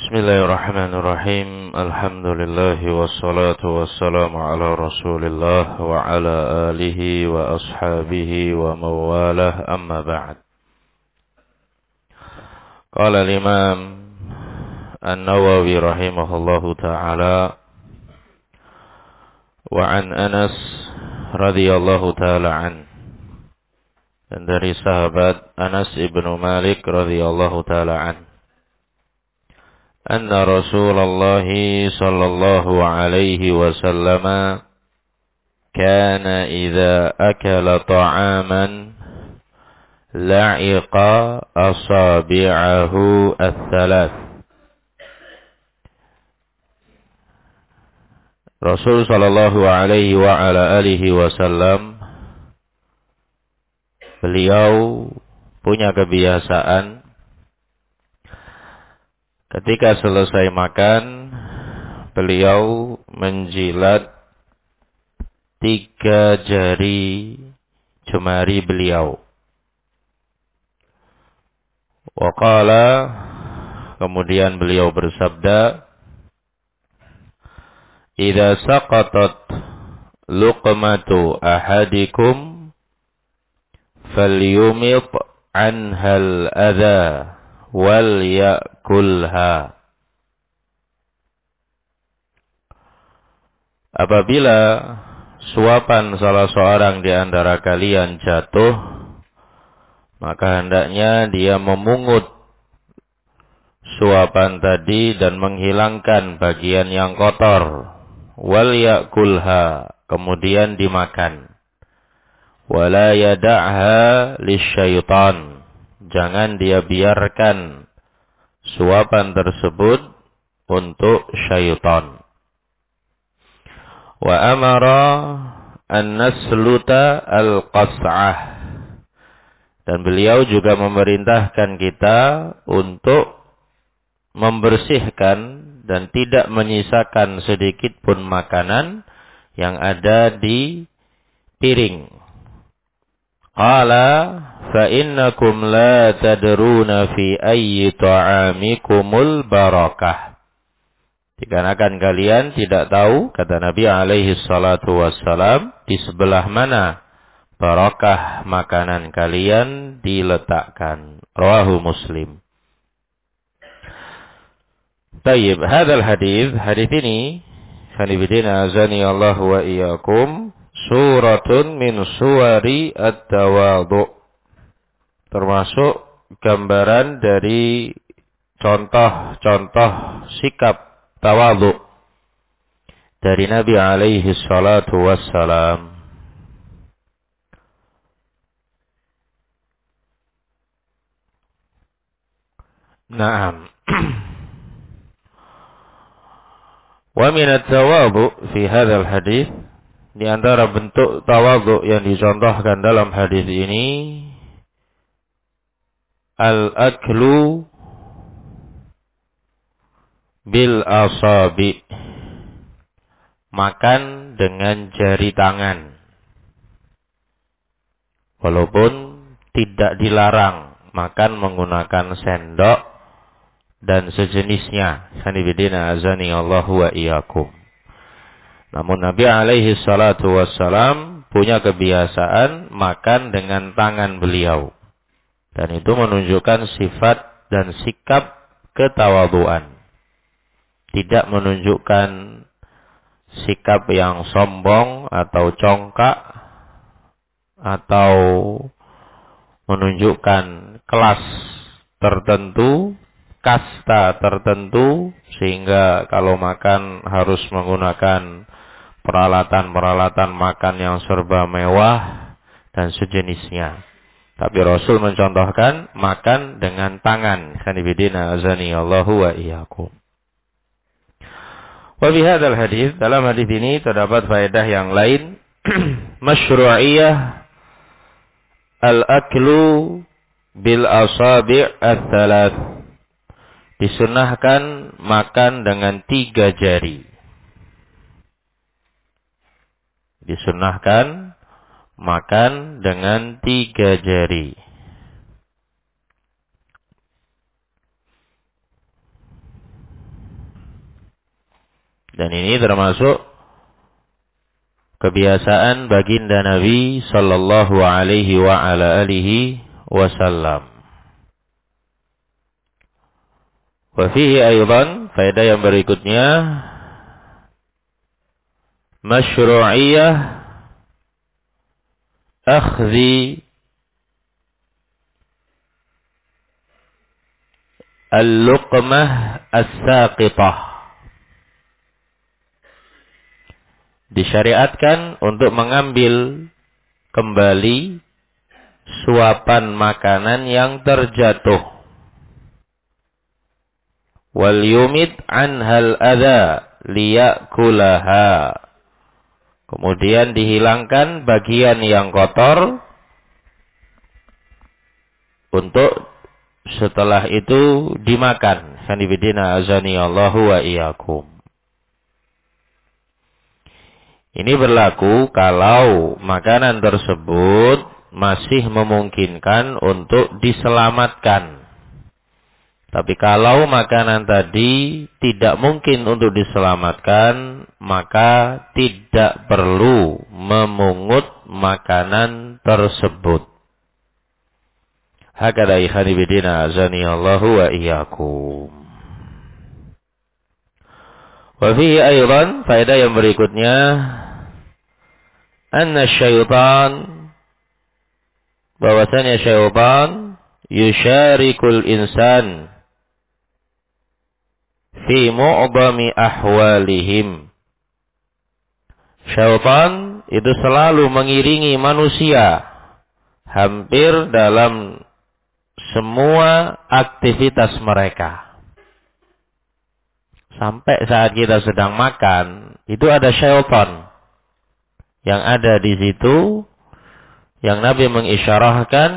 Bismillahirrahmanirrahim. Alhamdulillah wassalatu wassalamu ala Rasulillah wa ala alihi wa ashabihi wa mawalah, amma ba'd. Qala al-Imam An-Nawawi rahimahullahu ta'ala wa an Anas radhiyallahu ta'ala an, dan dari sahabat Anas ibnu Malik radhiyallahu ta'ala an, anna Rasulullah sallallahu alaihi wasallam kana idza akala ta'aman la'iqa asabi'ahu ats-tsalath. Rasul sallallahu alaihi wa ala alihi wasallam, beliau punya kebiasaan ketika selesai makan, beliau menjilat 3 jari jemari beliau. Wa qala, kemudian beliau bersabda, idza saqatat luqmatu ahadikum falyumit anhal adha wal yakulha. Apabila suapan salah seorang di antara kalian jatuh, maka hendaknya dia memungut suapan tadi dan menghilangkan bagian yang kotor. Wal yakulha, kemudian dimakan. Wala yada'ha lisyaitan, jangan dia biarkan suapan tersebut untuk syaitan. Wa amara an nasluta al-qas'ah, dan beliau juga memerintahkan kita untuk membersihkan dan tidak menyisakan sedikit pun makanan yang ada di piring. Qala fa innakum la tadruna fi ayyi ta'amikumul barakah. Dikarenakan kalian tidak tahu, kata Nabi alaihi salatu wassalam, di sebelah mana barakah makanan kalian diletakkan. Rawahu Muslim. Tayyib, hadal hadis ini, khanibidina azani Allah wa iyyakum, suratun min suwari at-tawadhu, termasuk gambaran dari contoh-contoh sikap tawadhu dari Nabi alaihi salatu wassalam. Naam. Wa min at-tawadhu fi hadzal hadis, di antara bentuk tawadhu yang dicontohkan dalam hadis ini, al-aklu bil asabi, makan dengan jari tangan. Walaupun tidak dilarang makan menggunakan sendok dan sejenisnya. Hanifidina azani Allah wa iyyakum. Namun Nabi alaihi salatu wassalam punya kebiasaan makan dengan tangan beliau. Dan itu menunjukkan sifat dan sikap ketawaduan. Tidak menunjukkan sikap yang sombong atau congkak, atau menunjukkan kelas tertentu, kasta tertentu, sehingga kalau makan harus menggunakan peralatan-peralatan makan yang serba mewah dan sejenisnya. Tapi Rasul mencontohkan makan dengan tangan. Khanifidina azani Allahu wa iyyakum. Wa fi hadzal hadis, dalam hadis ini terdapat faedah yang lain. Masyru'iyah al-aklu bil asabi' ats-tsalath, disunahkan makan dengan 3 jari. Disunahkan makan dengan 3 jari. Dan ini termasuk kebiasaan baginda Nabi sallallahu alaihi wa ala alihi wasallam. Wa fihi aydan, faedah yang berikutnya, masyru'iyah akhdhi al-luqmah as-saqitah. Disyariatkan untuk mengambil kembali suapan makanan yang terjatuh. Wal yumid anhal adha liyakulaha. Kemudian dihilangkan bagian yang kotor untuk setelah itu dimakan. Sanibidina azani Allahu wa iyyakum. Ini berlaku kalau makanan tersebut masih memungkinkan untuk diselamatkan. Tapi kalau makanan tadi tidak mungkin untuk diselamatkan, maka tidak perlu memungut makanan tersebut. Hakadha ikhwani bidina azani Allahu wa iyyakum. Wa fihi aydan, faedah yang berikutnya, anna syaitan, bahwasanya syaitan yusyarikul insan fi mu'dhami ahwalihim. Syaitan itu selalu mengiringi manusia hampir dalam semua aktivitas mereka. Sampai saat kita sedang makan, itu ada syaitan yang ada di situ, yang Nabi mengisyarahkan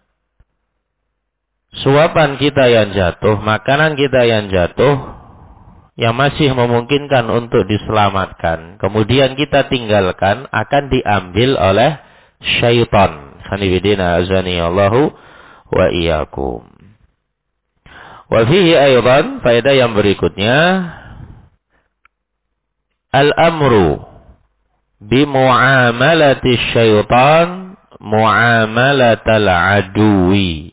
suapan kita yang jatuh, makanan kita yang jatuh, yang masih memungkinkan untuk diselamatkan, kemudian kita tinggalkan, akan diambil oleh syaitan. Sanibidina azani Allahu wa iyyakum. Wa fihi aydan, faedah yang berikutnya, al-amru bimu'amalati syaitan mu'amalatal aduwi.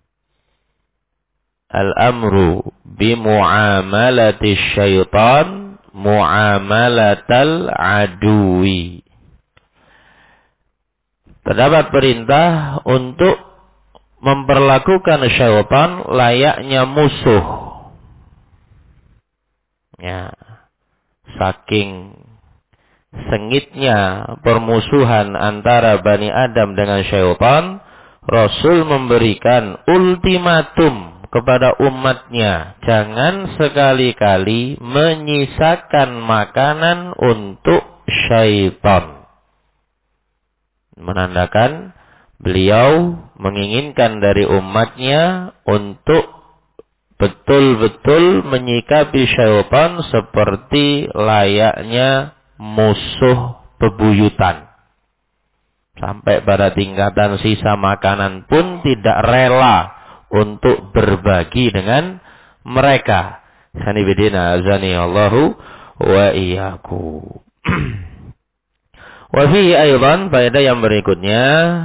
Al-amru bimu'amalati syaitan mu'amalatal aduwi. Terdapat perintah untuk memperlakukan syaitan layaknya musuh. Ya, saking sengitnya permusuhan antara Bani Adam dengan syaitan, Rasul memberikan ultimatum kepada umatnya, jangan sekali-kali menyisakan makanan untuk syaitan. Menandakan beliau menginginkan dari umatnya untuk betul-betul menyikapi syaitan seperti layaknya musuh bebuyutan. Sampai pada tingkatan sisa makanan pun tidak rela untuk berbagi dengan mereka. Sanibidina azani Allahu wa iyyakum. Wa fihi aydan, faedah yang berikutnya,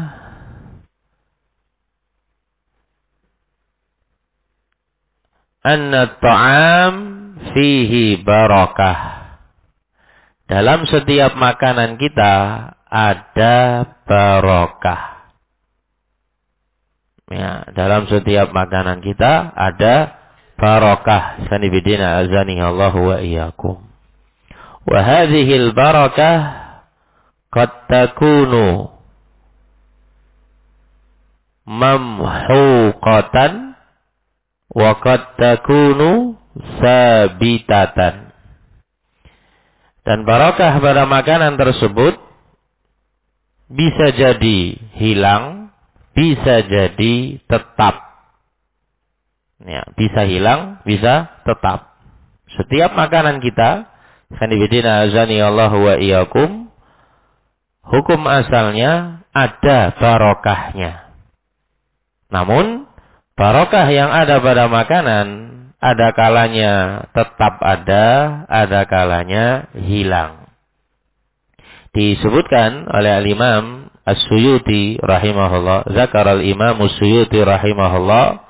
anna ta'am fihi barakah. Dalam setiap makanan kita ada barokah. Ya, dalam setiap makanan kita ada barokah. Sanibidina azani Allahu wa iyyakum. Wa hadhil barakah qad takunu mamhuqatan wa qad takunu sabitatan. Dan barakah pada makanan tersebut bisa jadi hilang, bisa jadi tetap. Ya, bisa hilang, bisa tetap. Setiap makanan kita, sanibidina azani Allahu wa iyyakum, hukum asalnya ada barokahnya. Namun, barokah yang ada pada makanan ada kalanya tetap ada kalanya hilang. Disebutkan oleh Al-Imam As-Suyuti rahimahullah, zakar al-Imam As-Suyuti rahimahullah,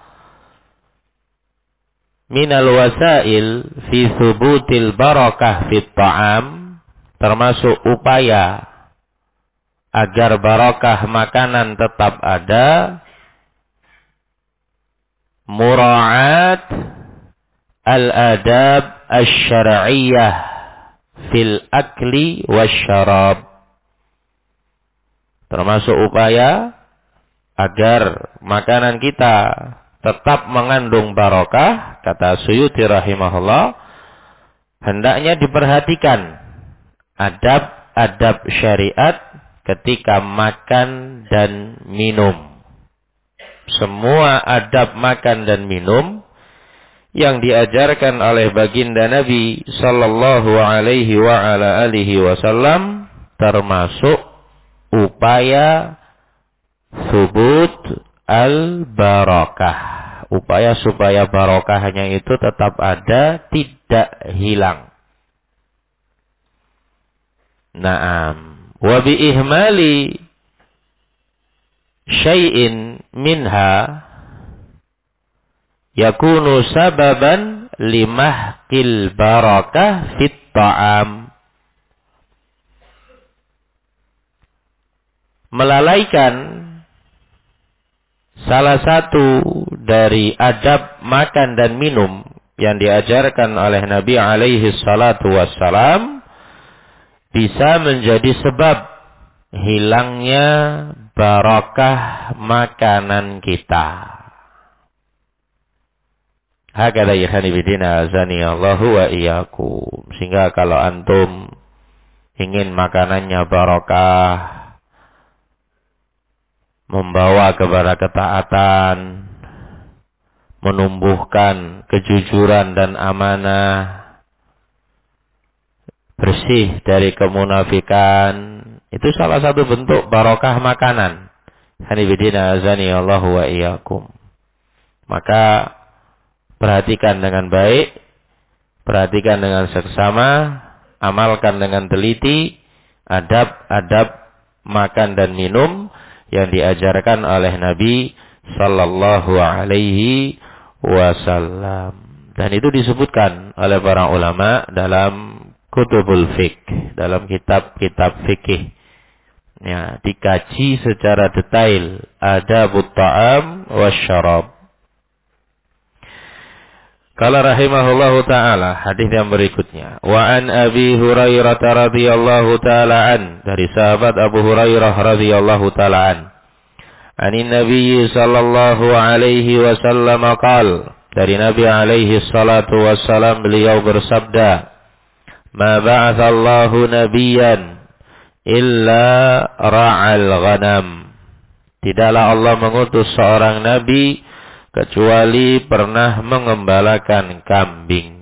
minal wasail fi thubutil barakah fit ta'am, termasuk upaya agar barakah makanan tetap ada, mura'at al-adab asy-syar'iyyah fil akli wasyarab. Termasuk upaya agar makanan kita tetap mengandung barakah, kata Suyuti rahimahullah, hendaknya diperhatikan adab-adab syariat ketika makan dan minum. Semua adab makan dan minum yang diajarkan oleh baginda Nabi sallallahu alaihi wa ala alihi wasallam termasuk upaya subut al-barakah. Upaya supaya barakahnya itu tetap ada, tidak hilang. Naam. Wa bi ihmali syai'in minha yakunu sababan limahqil barakah fit ta'am. Melalaikan salah satu dari adab makan dan minum yang diajarkan oleh Nabi alaihi salatu wassalam bisa menjadi sebab hilangnya barakah makanan kita. Hakadha ikhani bidina azani Allahu wa iyyakum. Sehingga kalau antum ingin makanannya barakah, membawa kepada ketaatan, menumbuhkan kejujuran dan amanah, bersih dari kemunafikan, itu salah satu bentuk barakah makanan. Hanibidina azani Allahu wa iyyakum. Maka perhatikan dengan baik, perhatikan dengan seksama, amalkan dengan teliti adab-adab makan dan minum yang diajarkan oleh Nabi sallallahu alaihi wasallam. Dan itu disebutkan oleh para ulama dalam kutubul fiqh, dalam kitab-kitab fikih. Ya, dikaji secara detail adabut ta'am wasyarab. Qala rahimahullahu ta'ala, hadis yang berikutnya, wa an Abi Hurairah radhiyallahu ta'ala an, dari sahabat Abu Hurairah radhiyallahu ta'ala an, anin Nabi sallallahu alaihi wasallam qala, dari Nabi alaihi salatu wassalam beliau bersabda, ma ba'atsallahu nabiyyan illa ra'al ghanam, tidaklah Allah mengutus seorang nabi kecuali pernah mengembalakan kambing.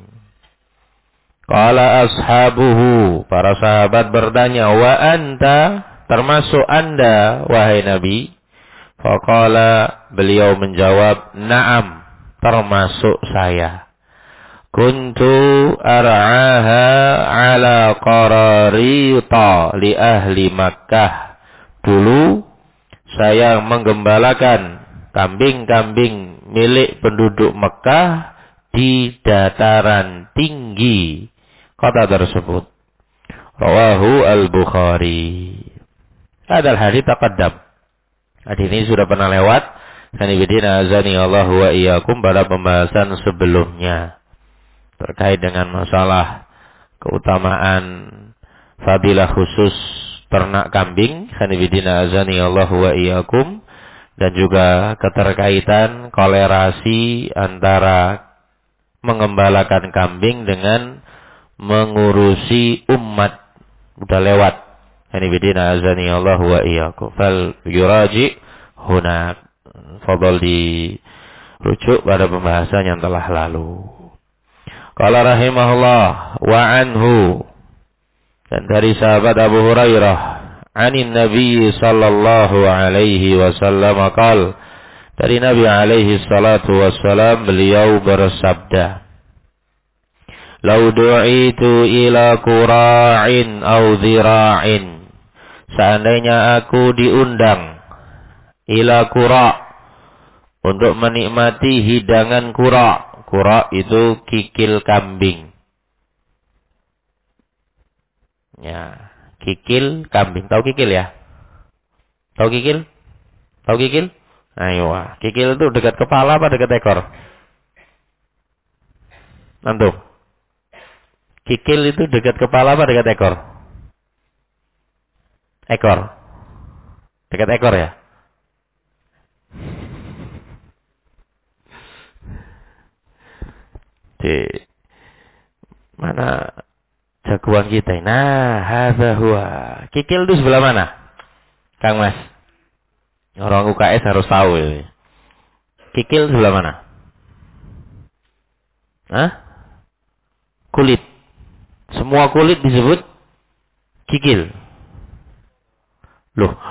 Qala ashabuhu, para sahabat bertanya, wa anta, termasuk anda wahai Nabi? Faqala, beliau menjawab, na'am, termasuk saya. Kuntu ar'aha ala qararita li ahli Makkah. Dulu saya menggembalakan kambing-kambing milik penduduk Mekah di dataran tinggi kota tersebut. Rawahu al-Bukhari. Hadal hadits taqaddam. Hadis ini sudah pernah lewat. Sanibidina azani Allah wa iyyakum pada pembahasan sebelumnya terkait dengan masalah keutamaan fadilah khusus ternak kambing. Sanibidina azani Allah wa iyyakum. Dan juga keterkaitan kolerasi antara mengembalakan kambing dengan mengurusi umat. Udah lewat. Hanibidina azani Allah wa iyyakum. Fal yuraji hunak. Fadol dirujuk pada pembahasan yang telah lalu. Qala rahimahullah wa anhu. Dan dari sahabat Abu Hurairah, anin Nabi sallallahu alaihi wasallam qala, Dari Nabi alaihi salatu wassalam, beliau bersabda, "Lau du'itu ila qura'in au dhira'in." Seandainya aku diundang ila qura', untuk menikmati hidangan qura'. Qura' itu kikil kambing. Ya, kikil kambing. Tahu kikil ya? Tahu kikil? Tahu kikil? Ayo, kikil itu dekat kepala apa dekat ekor? Antum. Kikil itu dekat kepala apa dekat ekor? Ekor. Dekat ekor ya? Di mana jagoan kita? Nah, hadza huwa. Kikil itu sebelah mana? Kang Mas. Orang UKS harus tahu ini. Kikil sebelah mana? Hah? Kulit. Semua kulit disebut kikil. Loh.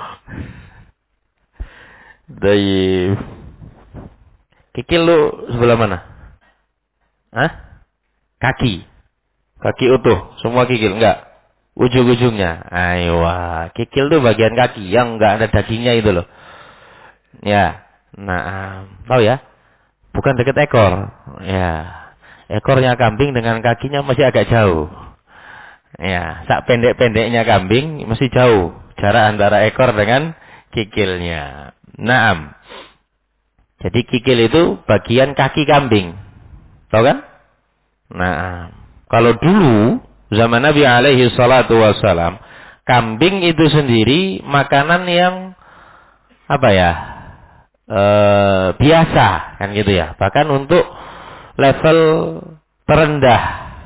Dari kikil lu sebelah mana? Hah? Kaki. Kaki utuh. Semua kikil. Enggak. Ujung-ujungnya. Ayo. Kikil itu bagian kaki. Yang enggak ada dagingnya itu loh. Ya. Nah. Tahu ya? Bukan dekat ekor. Ya. Ekornya kambing dengan kakinya masih agak jauh. Ya. Sak pendek-pendeknya kambing masih jauh. Jarak antara ekor dengan kikilnya. Naam. Jadi kikil itu bagian kaki kambing. Tahu kan? Nah, kalau dulu zaman Nabi alaihi salatu wassalam, kambing itu sendiri makanan yang apa ya? Biasa kan gitu ya. Bahkan untuk level terendah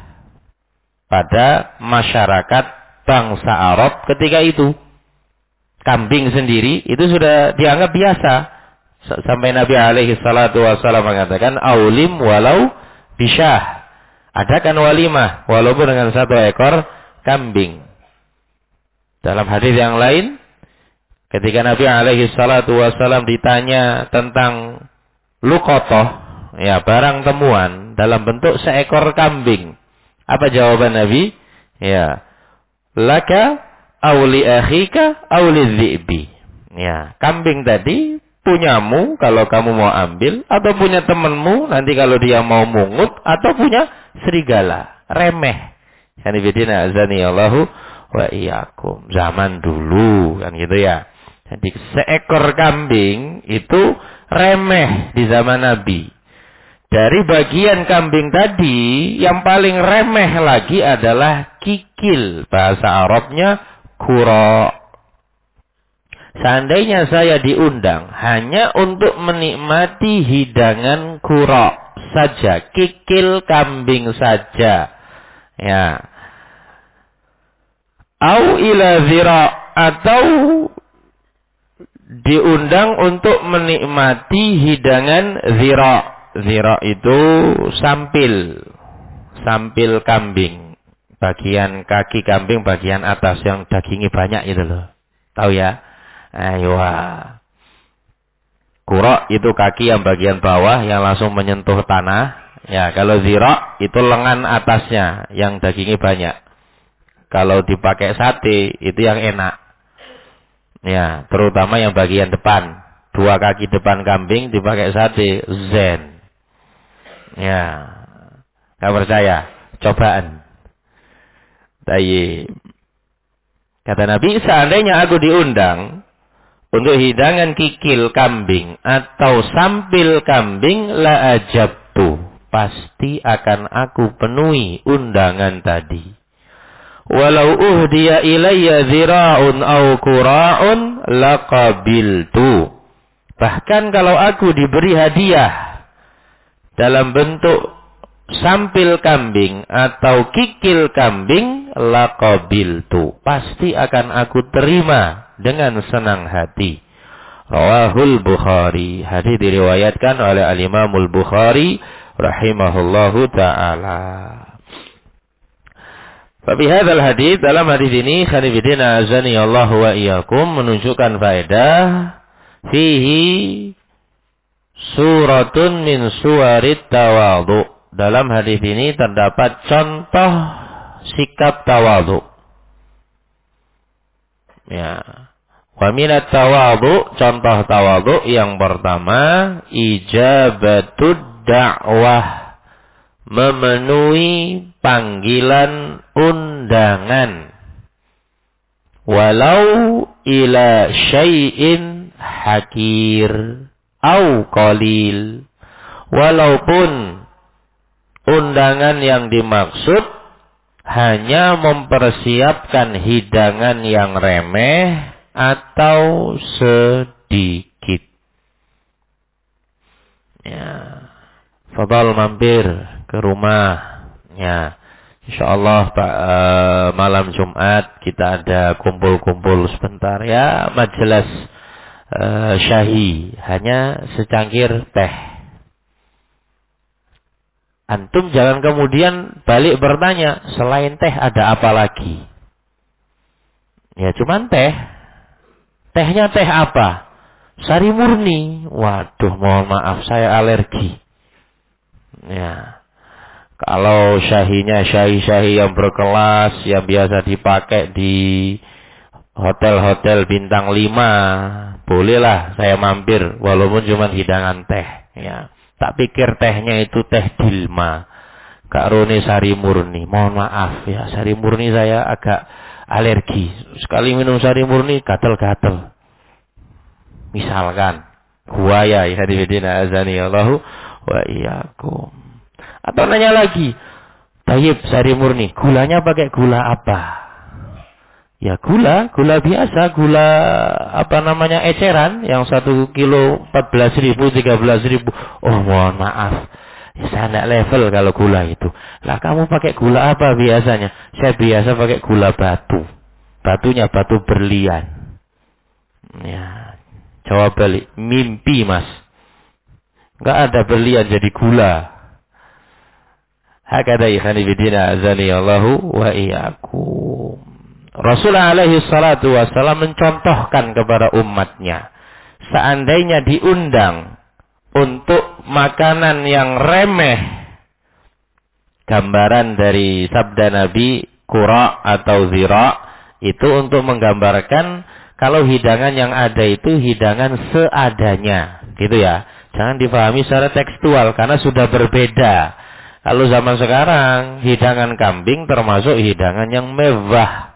pada masyarakat bangsa Arab ketika itu. Kambing sendiri itu sudah dianggap biasa. Sampai Nabi alaihi salatu wassalam mengatakan, "Aulim walau bisyah." Adakan walimah walaupun dengan satu ekor kambing. Dalam hadis yang lain, ketika Nabi alaihi salatu wassalam ditanya tentang luqatah, ya barang temuan dalam bentuk seekor kambing. Apa jawaban Nabi? Ya, laka auli akhika auli dhi'bi. Ya, kambing tadi punyamu kalau kamu mau ambil, atau punya temanmu nanti kalau dia mau mungut, atau punya serigala. Remeh. Hanifidina azani Allahu wa iyyakum. Zaman dulu kan gitu ya. Jadi seekor kambing itu remeh di zaman Nabi. Dari bagian kambing tadi yang paling remeh lagi adalah kikil. Bahasa Arabnya qura'. Seandainya saya diundang hanya untuk menikmati hidangan qura' saja, kikil kambing saja, ya, au ila zira', atau diundang untuk menikmati hidangan zira'. Zira' itu sampil kambing, bagian kaki kambing bagian atas yang dagingnya banyak itu loh, tahu ya? Ayo. Qura' itu kaki yang bagian bawah yang langsung menyentuh tanah. Ya, kalau zira' itu lengan atasnya yang dagingnya banyak. Kalau dipakai sate itu yang enak. Ya, terutama yang bagian depan. 2 kaki depan kambing dipakai sate, zen. Ya. Enggak percaya? Cobaan. Tayyib. Kata Nabi, seandainya aku diundang untuk hidangan kikil kambing atau sampil kambing, la ajabtu, pasti akan aku penuhi undangan tadi. Walau uhdiya ilayya zira'un au qura'un laqabiltu. Bahkan kalau aku diberi hadiah dalam bentuk sampil kambing atau kikil kambing, laqabiltu, pasti akan aku terima dengan senang hati. Rawahul Bukhari. Hadis diriwayatkan oleh Al-Imamul Bukhari rahimahullahu ta'ala. Tapi hadzal hadis, dalam hadis ini khanifidina azani Allah wa iyyakum, menunjukkan faedah fihi suratun min suwarit tawadhu. Dalam hadis ini terdapat contoh sikap tawadhu. Ya. Wa minat tawadhu, contoh tawadhu yang pertama, ijabatud da'wah, memenuhi panggilan undangan. Walau ila syai'in hakir au qalil. Walaupun undangan yang dimaksud hanya mempersiapkan hidangan yang remeh atau sedikit. Ya, fadhal mampir ke rumah. Ya, insyaallah malam Jumat kita ada kumpul-kumpul sebentar ya, majelis syahi, hanya secangkir teh. Antum jangan kemudian balik bertanya, selain teh ada apa lagi? Ya cuman teh. Tehnya teh apa? Sari murni. Waduh, mohon maaf, saya alergi. Ya. Kalau syahinya syahi-syahi yang berkelas, yang biasa dipakai di hotel-hotel bintang 5, bolehlah saya mampir, walaupun cuma hidangan teh. Ya. Tak pikir tehnya itu teh Dilma, Kak Rone sari murni. Mohon maaf ya, sari murni saya agak alergi. Sekali minum sari murni gatel-gatel. Misalkan buaya ya hadidina azani Allahu wa iyyakum. Atau nanya lagi, tayyib sari murni, gulanya pakai gula apa? Ya gula biasa, gula apa namanya eceran yang 1 kilo 14.000, 13.000. Oh mohon maaf, ya, saya tidak level kalau gula itu. Lah kamu pakai gula apa biasanya? Saya biasa pakai gula batu. Batunya batu berlian. Ya, jawab balik, mimpi mas. Enggak ada berlian jadi gula. Hakada ikhani bidina azani Allahu wa iyyakum. Rasulullah alaihi salatu wassalam mencontohkan kepada umatnya, seandainya diundang untuk makanan yang remeh, gambaran dari sabda Nabi qura atau zira, itu untuk menggambarkan kalau hidangan yang ada itu hidangan seadanya, gitu ya. Jangan dipahami secara tekstual karena sudah berbeda. Kalau zaman sekarang hidangan kambing termasuk hidangan yang mewah.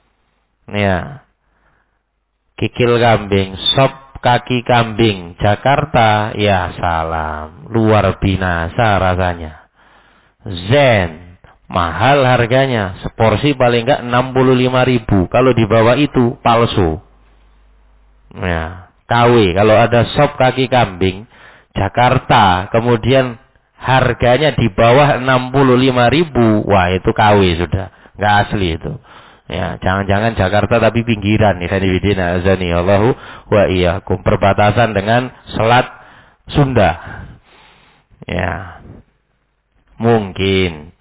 Ya, kikil kambing, sop kaki kambing, Jakarta, ya salam, luar binasa rasanya. Zen, mahal harganya, seporsi paling enggak 65.000. Kalau di bawah itu palsu. Ya, KW, kalau ada sop kaki kambing, Jakarta, kemudian harganya di bawah 65.000, wah itu KW sudah, enggak asli itu. Ya, jangan-jangan Jakarta tapi pinggiran ya hadidina azani Allahu wa iyyakum, perbatasan dengan Selat Sunda. Ya. Mungkin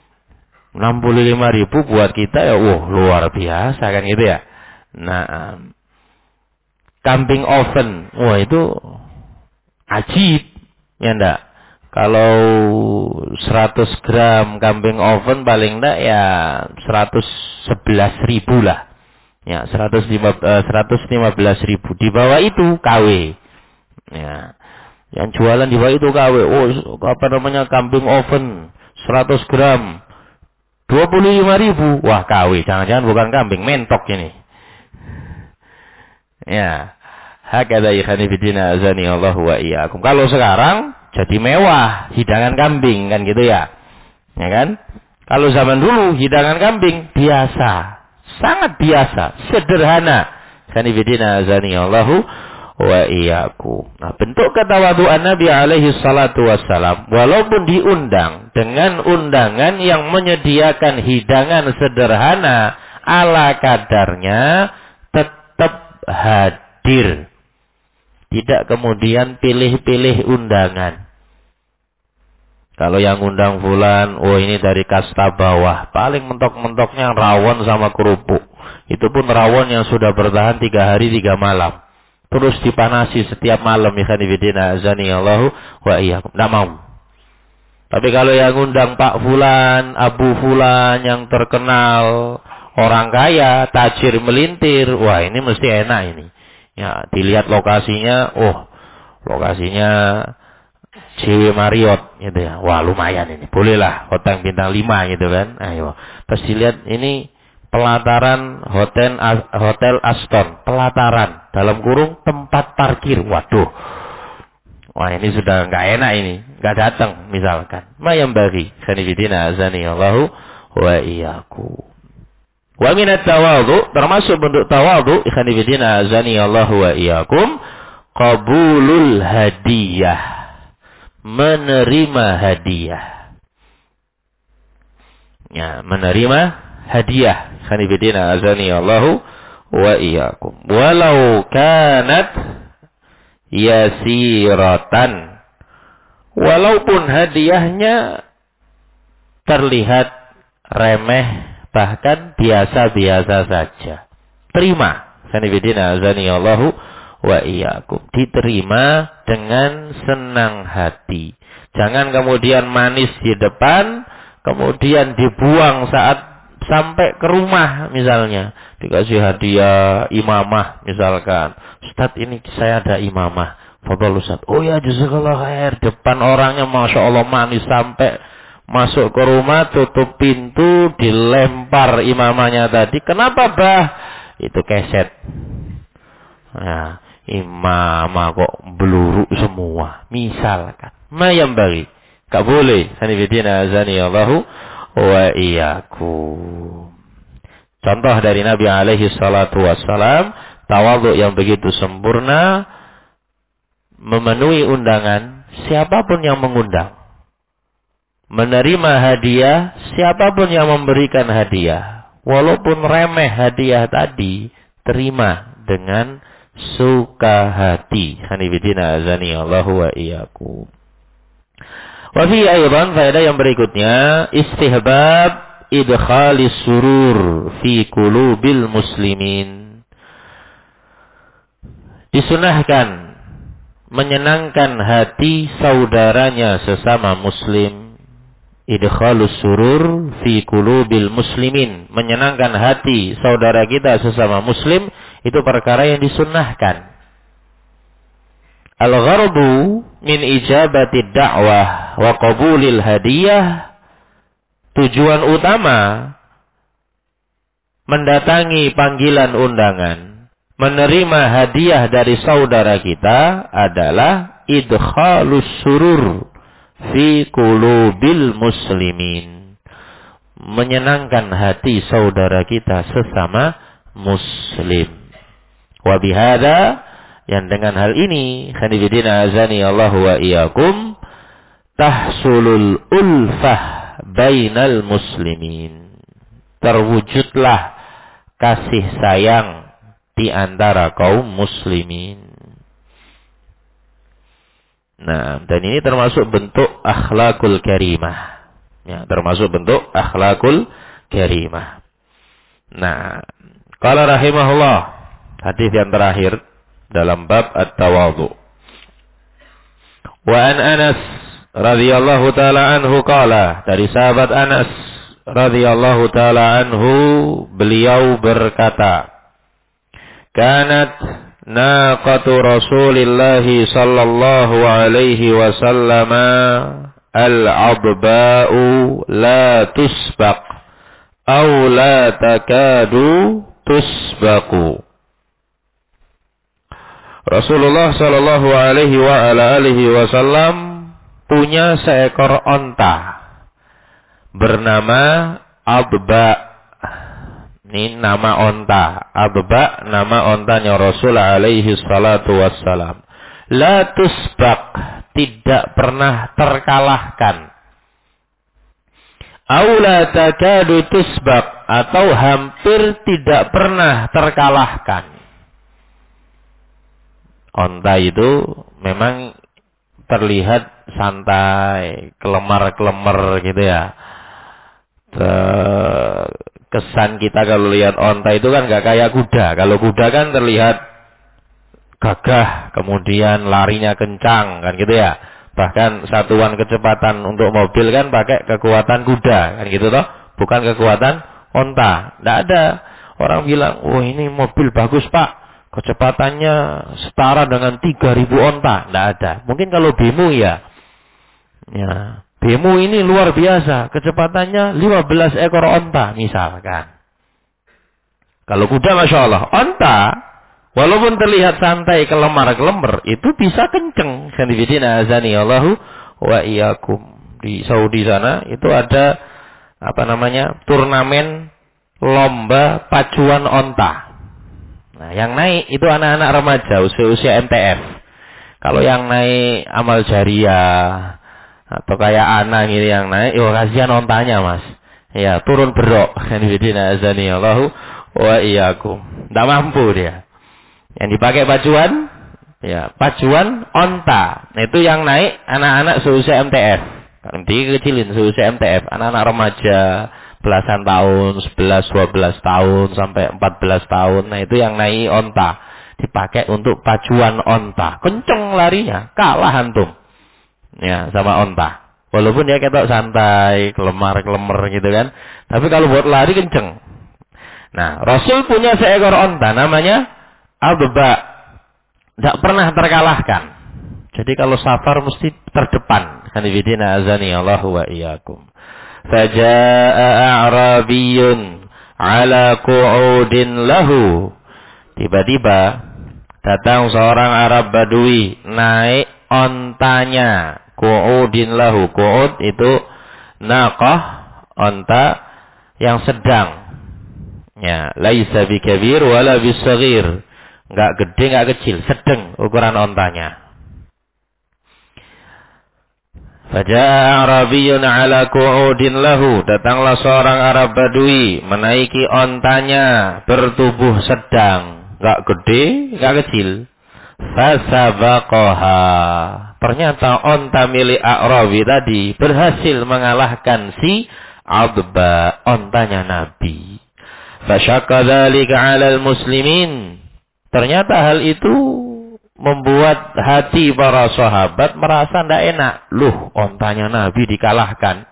65.000 buat kita ya luar biasa kan gitu ya. Nah, kambing oven, wah itu ajib ya ndak? Kalau 100 gram kambing oven paling enggak ya 111.000 lah. Ya, 115.000. Di bawah itu KW. Ya. Yang jualan di bawah itu KW. Oh, apa namanya, kambing oven 100 gram 25.000. Wah, KW. Jangan-jangan bukan kambing, mentok ini. Ya. Hakadha ikhani bidina azani Allah wa iyyakum. Kalau sekarang jadi mewah hidangan kambing kan gitu ya. Ya kan? Kalau zaman dulu hidangan kambing biasa, sangat biasa, sederhana. Ikhani bidina azani Allah wa iyyakum. Nah, bentuk ketawaduan Nabi alaihi salatu wassalam walaupun diundang dengan undangan yang menyediakan hidangan sederhana ala kadarnya, tetap hadir. Tidak kemudian pilih-pilih undangan. Kalau yang undang fulan, oh ini dari kasta bawah, paling mentok-mentoknya rawon sama kerupuk. Itu pun rawon yang sudah bertahan 3 hari 3 malam. terus dipanasi setiap malam, ya kanibidina azani Allahu wa iyyakum. Tidak mau. Tapi kalau yang undang Pak Fulan, Abu Fulan yang terkenal, orang kaya, tajir melintir, wah ini mesti enak ini. Ya, dilihat lokasinya, lokasinya JW Marriott gitu ya. Wah, lumayan ini. Bolehlah hotel bintang 5 gitu kan. Ayo. Terus dilihat ini pelataran hotel Aston, pelataran dalam kurung tempat parkir. Waduh. Wah, ini sudah enggak enak ini. Enggak datang misalkan. Mayam bagi sanifidina azani Allahu wa iyyakum. Wa minat tawadhu, termasuk bentuk tawadhu ikhwan fillah azani Allahu wa iyyakum, qabulul hadiyah, menerima hadiah. Ya, menerima hadiah ikhwan fillah azani Allahu wa iyyakum. Walau kanat yasiratan, walaupun hadiahnya terlihat remeh, bahkan biasa-biasa saja. Terima. Sanibidina azani Allahu wa iyyakum. Diterima dengan senang hati. Jangan kemudian manis di depan, kemudian dibuang saat sampai ke rumah misalnya. Dikasih hadiah imamah misalkan. Ustaz, ini saya ada imamah. Fadhal Ustaz. Oh ya, jazakallah khair. Depan orangnya Masya Allah manis sampai masuk ke rumah, tutup pintu, dilempar imamahnya tadi. Kenapa bah? Itu keset. Nah, imamah kok beluruk semua. Misalkan. Mayam bagi. Gak boleh. Sanifidina azani Allahu wa iyyakum. Contoh dari Nabi alaihi salatu wassalam. Tawadhu yang begitu sempurna. Memenuhi undangan siapapun yang mengundang. Menerima hadiah siapapun yang memberikan hadiah. Walaupun remeh hadiah tadi, terima dengan suka hati. Hanifidina azani Allahu wa iyyakum. Wa fi aydan faedah yang berikutnya, istihbab idkhalis surur fi qulubil muslimin. Disunahkan menyenangkan hati saudaranya sesama muslim. Idkhalus surur fi qulubil muslimin, menyenangkan hati saudara kita sesama muslim itu perkara yang disunnahkan. Al-ghardu min ijabati da'wah wa qabulil hadiyah, tujuan utama mendatangi panggilan undangan, menerima hadiah dari saudara kita adalah idkhalus surur fi qulubil muslimin, menyenangkan hati saudara kita sesama muslim. Wa bihada, yang dengan hal ini khanifidina azani Allahu wa iyyakum, tahsulul ulfah bainal muslimin, terwujudlah kasih sayang di antara kaum muslimin. Nah, dan ini termasuk bentuk akhlakul karimah. Ya, termasuk bentuk akhlakul karimah. Nah, qala rahimahullah, hadis yang terakhir dalam bab at-tawadhu. Wa an Anas radhiyallahu taala anhu qala, dari sahabat Anas radhiyallahu taala anhu, beliau berkata, kanat naqatu Rasulillahi sallallahu alaihi wasallam al-adba'u la tusbaq aw la takadu tusbaqu. Rasulullah sallallahu alaihi wa ala alihi wasallam punya seekor onta bernama Adba. Ini nama onta. Adba, nama ontanya Rasul alaihi salatu wassalam. La tusbaq, tidak pernah terkalahkan. Aula takadu tusbaq, atau hampir tidak pernah terkalahkan. Onta itu memang terlihat santai, kelemar-kelemar gitu ya. Kesan kita kalau lihat onta itu kan gak kayak kuda. Kalau kuda kan terlihat gagah gagah, kemudian larinya kencang, kan gitu ya. Bahkan satuan kecepatan untuk mobil kan pakai kekuatan kuda, kan gitu toh, bukan kekuatan onta. Tidak ada orang bilang, oh ini mobil bagus pak, kecepatannya setara dengan 3.000 onta. Tidak ada. Mungkin kalau bemo ya, bemo ini luar biasa, kecepatannya 15 ekor onta misalkan. Kalau kuda Masya Allah, onta, walaupun terlihat santai kelemar-kelemar, itu bisa kenceng. Sanibidina azani Allahu wa iyyakum. Di Saudi sana, itu ada, turnamen lomba pacuan onta. Nah, yang naik itu anak-anak remaja, usia-usia MTF. Kalau yang naik amal jariah, atau kayak anak ini yang naik, kasihan ontanya mas. Ya, turun berok. Sanibidina azani Allahu wa iyyakum. Tidak mampu dia. Yang dipakai pacuan, pacuan onta. Nah, itu yang naik anak-anak seusia MTF. Dikecilin seusia MTF, anak-anak remaja, belasan tahun, 11, 12 tahun, sampai 14 tahun. Nah, itu yang naik onta. Dipakai untuk pacuan onta. Kenceng larinya, kalah antum. Ya, sama onta. Walaupun dia ketok santai, kelemar-kelemar gitu kan. Tapi kalau buat lari kenceng. Nah, Rasul punya seekor onta namanya Adba. Tidak pernah terkalahkan. Jadi kalau safar mesti terdepan. Hanifidina azani Allahu wa iyyakum. Faja'a a'rabiyun ala qu'udin lahu. Tiba-tiba datang seorang Arab Badui naik ontanya. Qu'udin lahu. Qu'ud itu naqah, onta yang sedang. Ya, laisa bikabir wala bisaghir. Enggak gede, enggak kecil, sedang ukuran ontanya. Faja'a Arabiyyun 'ala qu'udin lahu. Datanglah seorang Arab Badui menaiki ontanya bertubuh sedang, enggak gede, enggak kecil. Fasabaqaha. Ternyata onta milik Arabi tadi berhasil mengalahkan si Adba, ontanya Nabi. Fasyaqqa dzalika 'alal muslimin. Ternyata hal itu membuat hati para sahabat merasa tidak enak. Loh, ontanya Nabi dikalahkan.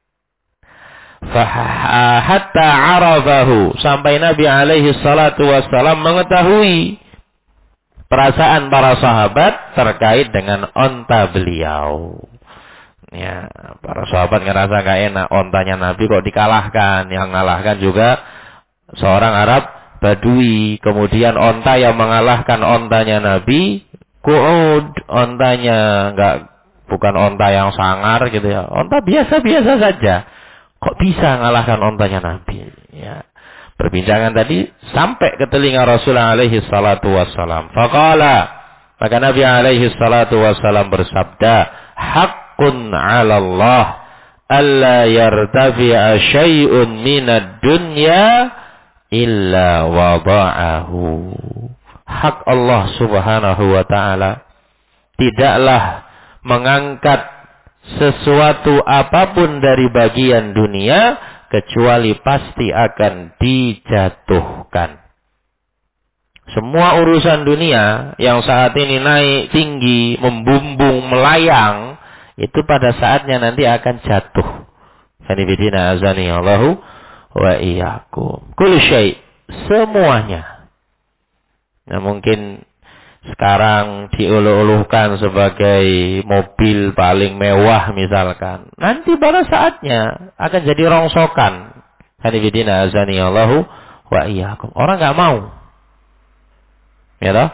Hatta 'arafahu, sampai Nabi alaihi salatu wassalam mengetahui perasaan para sahabat terkait dengan onta beliau. Ya, para sahabat ngerasa gak enak, ontanya Nabi kok dikalahkan. Yang mengalahkan juga seorang Arab Badui. Kemudian onta yang mengalahkan ontanya Nabi, Qu'ud, ontanya bukan onta yang sangar gitu ya. Onta biasa-biasa saja. Kok bisa mengalahkan ontanya Nabi? Ya. Perbincangan tadi sampai ke telinga Rasulullah alaihi salatu wassalam. Faqala, maka Nabi alaihi salatu wassalam bersabda, haqqun 'ala Allah alla yartafi'a syai'un minad dunya illa wada'ahu. Hak Allah subhanahu wa ta'ala tidaklah mengangkat sesuatu apapun dari bagian dunia kecuali pasti akan dijatuhkan. Semua urusan dunia yang saat ini naik tinggi, membumbung, melayang, itu pada saatnya nanti akan jatuh. Hanifidina azani Allahu wa iyyakum. Kullu syai', semuanya. Nah, mungkin sekarang diuluh-uluhkan sebagai mobil paling mewah misalkan. Nanti pada saatnya akan jadi rongsokan. Hanifidina azani Allahu wa iyyakum. Orang enggak mau. Ya toh?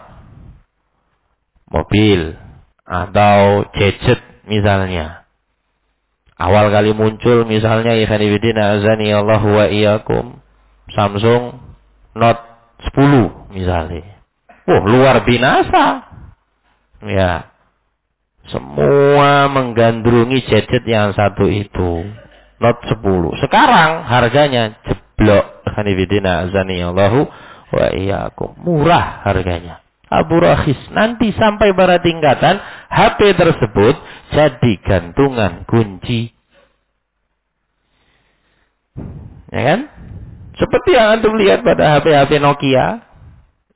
Mobil atau gadget misalnya. Awal kali muncul misalnya Hanifidina azani Allahu wa iyyakum, Samsung Note 10 misalnya. Luar binasa. Ya. Semua menggandrungi gadget yang satu itu. Note 10. Sekarang harganya jeblok. Hanifidina azani Allahu wa iyyakum. Murah harganya. Abu Rakhis. Nanti sampai pada tingkatan HP tersebut jadi gantungan kunci. Ya kan? Seperti yang antum lihat pada HP-HP Nokia.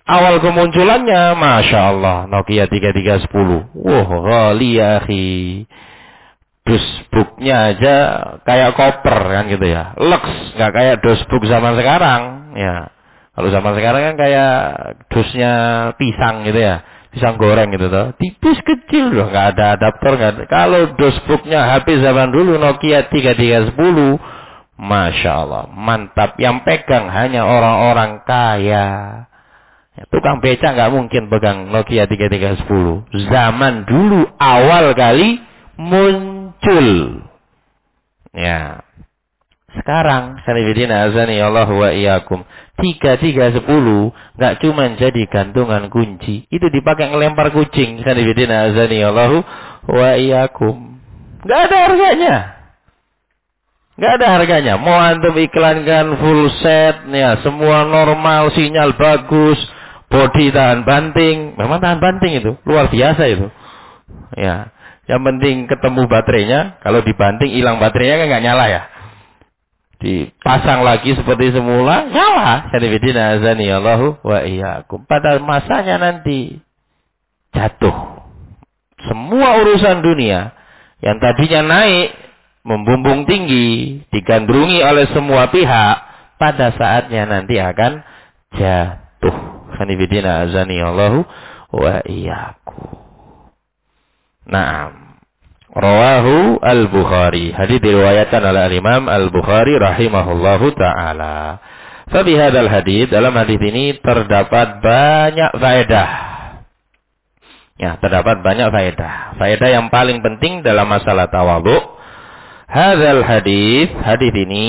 Awal kemunculannya, Masya Allah, Nokia 3310. Wah, ghali ya akhi. Dosbooknya aja kayak koper kan gitu ya. Lux, nggak kayak dosbook zaman sekarang. Ya, kalau zaman sekarang kan kayak dosnya pisang gitu ya. Pisang goreng gitu tuh. Tipis kecil loh, nggak ada adaptor. Nggak ada. Kalau dosbooknya HP zaman dulu Nokia 3310. Masya Allah, mantap. Yang pegang hanya orang-orang kaya. Ya, tukang beca nggak mungkin pegang Nokia 3310. Zaman dulu awal kali muncul. Ya. Sekarang, sanibidina azani Allah wa iyyakum. 3310 nggak cuma jadi gantungan kunci. Itu dipakai ngelempar kucing. Sanibidina azani Allah wa iyyakum. Nggak ada harganya. Nggak ada harganya. Mau antum iklankan full set, ya semua normal, sinyal bagus, bodi tahan banting. Memang tahan banting itu, luar biasa itu. Ya, yang penting ketemu baterainya. Kalau dibanting hilang baterainya kan nggak nyala ya. Dipasang lagi seperti semula, nyala. Sanibidina azani Allahu wa iyyakum. Pada masanya nanti jatuh. Semua urusan dunia yang tadinya naik, membumbung tinggi, digandrungi oleh semua pihak, pada saatnya nanti akan jatuh. Sanibidina azani Allahu wa iyyakum. Naam. Rawahu al-Bukhari. Hadis diriwayatkan oleh Imam al-Bukhari rahimahullahu taala. Fa bi hadzal hadis, dalam hadis ini terdapat banyak faedah. Ya, terdapat banyak faedah. Faedah yang paling penting dalam masalah tawadhu. Hadzal hadis, hadis ini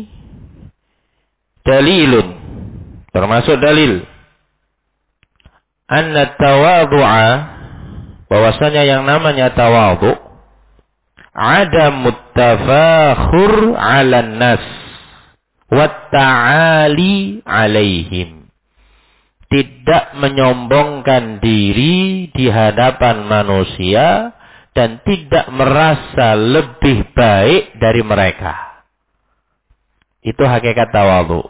dalilun, termasuk dalil anna tawadhu'a, bahwasanya yang namanya tawadhu ada muttafakhur 'alan nas wa ta'ali 'alaihim, tidak menyombongkan diri di hadapan manusia dan tidak merasa lebih baik dari mereka. Itu hakikat tawadhu.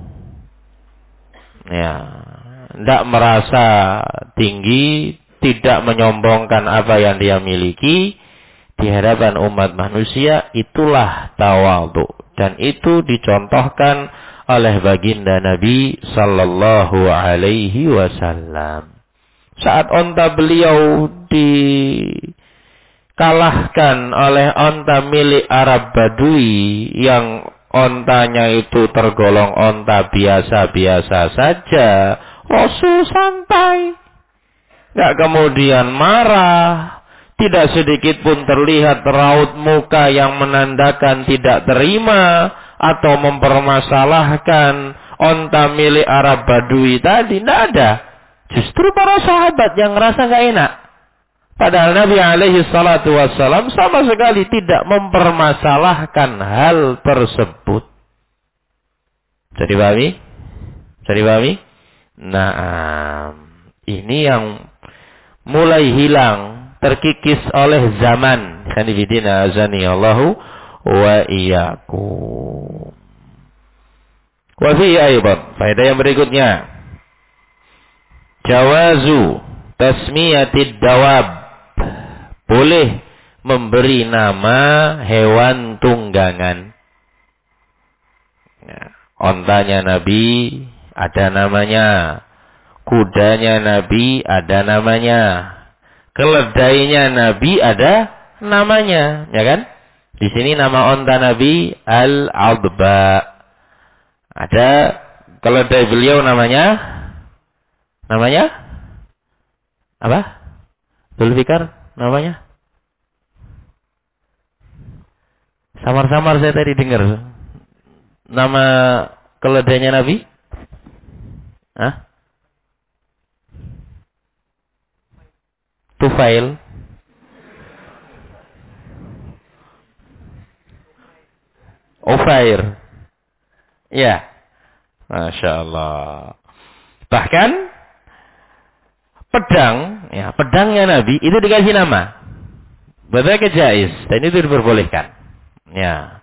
Ya, tidak merasa tinggi, tidak menyombongkan apa yang dia miliki di hadapan umat manusia, itulah tawadhu. Dan itu dicontohkan oleh baginda Nabi sallallahu alaihi wasallam. Saat onta beliau dikalahkan oleh onta milik Arab Badui yang ontanya itu tergolong onta biasa-biasa saja, Rasul santai, nggak kemudian marah, tidak sedikit pun terlihat raut muka yang menandakan tidak terima atau mempermasalahkan onta milik Arab Badui tadi. Tidak ada. Justru para sahabat yang ngerasa nggak enak. Padahal Nabi alaihi salatu wassalam sama sekali tidak mempermasalahkan hal tersebut. Bisa dipahami? Bisa dipahami? Nah, ini yang mulai hilang, terkikis oleh zaman. Sanibidina azani Allahu wa iyyakum. Wa fi aidan, faedah yang berikutnya, jawazu tasmiyatid dawab, boleh memberi nama hewan tunggangan. Ya, ontanya Nabi ada namanya, kudanya Nabi ada namanya, keledainya Nabi ada namanya, ya kan? Di sini nama onta Nabi Al-Adba. Ada keledai beliau namanya apa? Zulfikar namanya? Samar-samar saya tadi dengar. Nama keledainya Nabi? Hah? Tufail. Ufair. Ya. Masya Allah. Bahkan pedang, ya, pedangnya Nabi itu dikasih nama. Berbagai jaiz, dan itu diperbolehkan. Ya.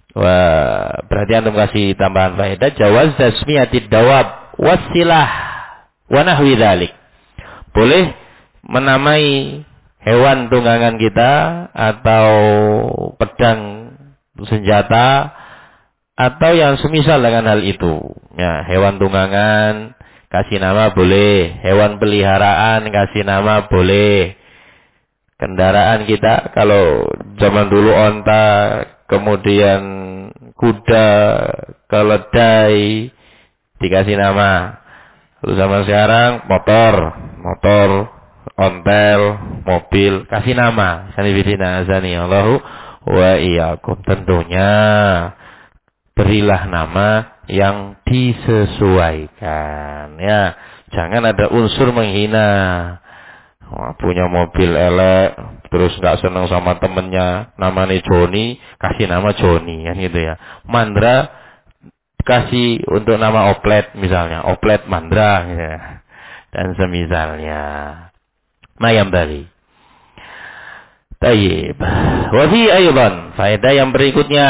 Wah, berarti antum kasih tambahan faedah, jawaz tasmiyatid dawab wasilah. wa nahwi dzalik. Boleh menamai hewan tunggangan kita atau pedang senjata atau yang semisal dengan hal itu. Ya, hewan tunggangan kasih nama boleh, hewan peliharaan kasih nama boleh. Kendaraan kita kalau zaman dulu onta, kemudian kuda, keledai dikasih nama. Lalu zaman sekarang motor, ontel, mobil kasih nama. Sanibidina azani Allahu wa iyyakum. Tentunya berilah nama yang disesuaikan. Ya, jangan ada unsur menghina. Wah, punya mobil elek, terus nggak senang sama temennya, namanya Joni, kasih nama Joni, kan gitu ya. Mandra kasih untuk nama Oplet misalnya, Oplet Mandra, gitu ya. Dan semisalnya. Mayam bali. Tayyib. Wafi aydan, faedah yang berikutnya.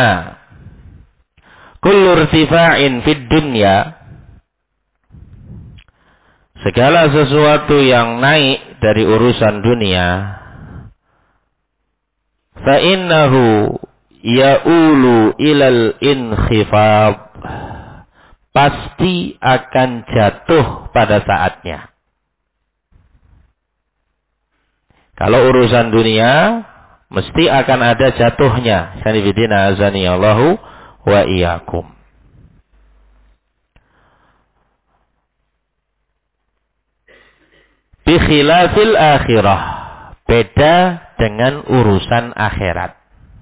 Kullu irtifa'in fid dunya, segala sesuatu yang naik dari urusan dunia, fa innahu ya'ulu ilal inkhifad, pasti akan jatuh pada saatnya. Kalau urusan dunia mesti akan ada jatuhnya. Sanibidina azani Allahu wa iyyakum. Bi khilafil akhirah, beda dengan urusan akhirat.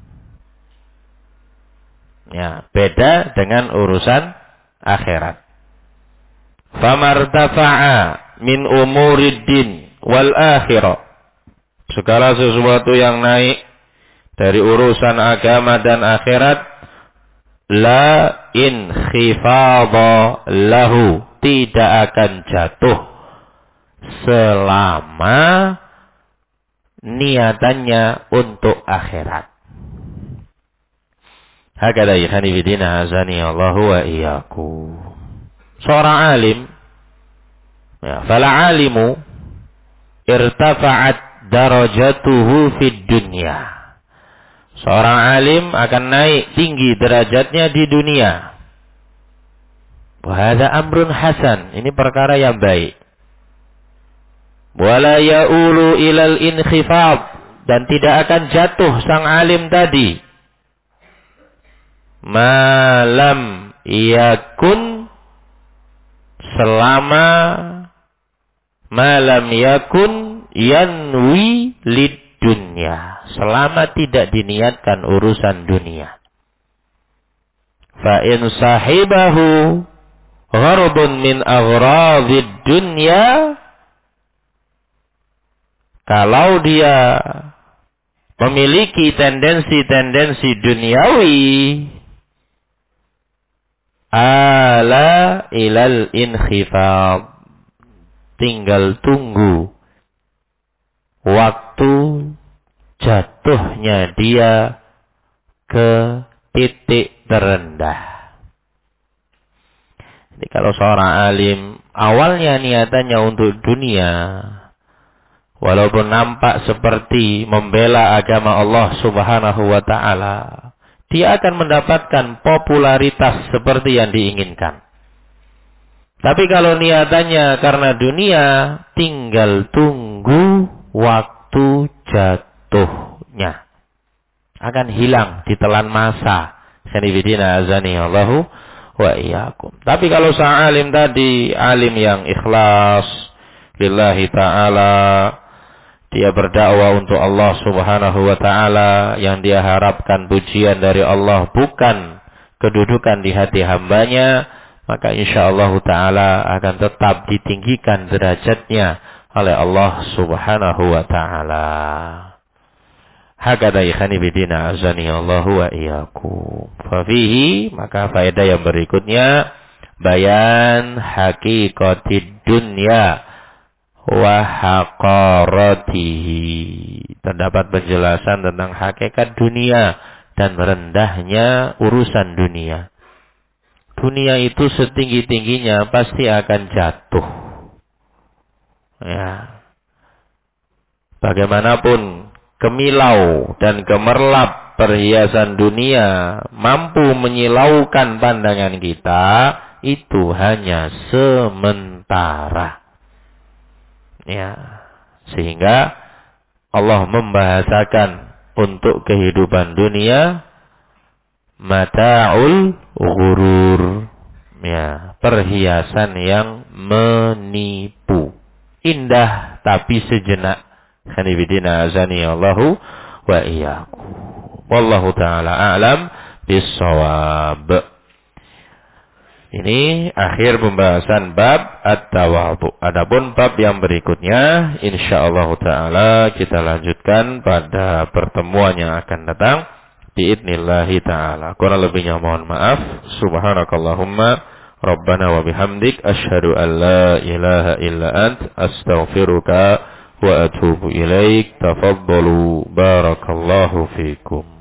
Ya, beda dengan urusan akhirat. Famartafa'a min umuriddin wal akhirah, segala sesuatu yang naik dari urusan agama dan akhirat, la inkhifadha lahu, tidak akan jatuh selama niatannya untuk akhirat. Hakada ikhani bidina azani Allahu wa iyyakum. Seorang alim, ya, fala alimu irtafa'at darajatuhu fid dunya. Seorang alim akan naik tinggi derajatnya di dunia. Wa hadza amrun hasan, ini perkara yang baik. Wala ya'ulu ilal inkhifad, dan tidak akan jatuh sang alim tadi. Malam yakun, selama malam yakun yanwi lid dunya, selama tidak diniatkan urusan dunia. Fa in sahibahu gharbun min aghradid dunya, kalau dia memiliki tendensi-tendensi duniawi, ala ilal inkhifad, tinggal tunggu waktu jatuhnya dia ke titik terendah. Jadi kalau seorang alim awalnya niatannya untuk dunia, walaupun nampak seperti membela agama Allah Subhanahu wa ta'ala, dia akan mendapatkan popularitas seperti yang diinginkan. Tapi kalau niatannya karena dunia, tinggal tunggu waktu jatuhnya. Akan hilang ditelan masa. Sanibidina azani Allahu wa iyyakum. Tapi kalau sang alim tadi, alim yang ikhlas lillahi ta'ala, dia berdakwah untuk Allah Subhanahu wa ta'ala, yang dia harapkan pujian dari Allah, bukan kedudukan di hati hambanya, maka insyaallah ta'ala akan tetap ditinggikan derajatnya oleh Allah Subhanahu wa ta'ala. Hakada ikhani bidina azani Allahu wa iyyakum. Fafihi, maka faedah yang berikutnya, bayan haqiqatid dunya wa haqaratihi. Terdapat penjelasan tentang hakikat dunia dan rendahnya urusan dunia. Dunia itu setinggi-tingginya pasti akan jatuh. Ya. Bagaimanapun kemilau dan gemerlap perhiasan dunia mampu menyilaukan pandangan kita, itu hanya sementara. Ya. Sehingga Allah membahasakan untuk kehidupan dunia mata'ul ghurur. Ya, perhiasan yang menipu. Indah tapi sejenak. Khanifidina azani Allahu wa iyyakum. Wallahu ta'ala a'lam bis-shawab. Ini akhir pembahasan bab at-tawadhu. Adapun bab yang berikutnya insyaallah taala kita lanjutkan pada pertemuan yang akan datang biidznillah taala. Kurang lebihnya mohon maaf. Subhanakallahumma rabbana wa bihamdik asyhadu an la ilaha illa ant astaghfiruka wa atubu ilaik. Tafaddalu barakallahu fikum.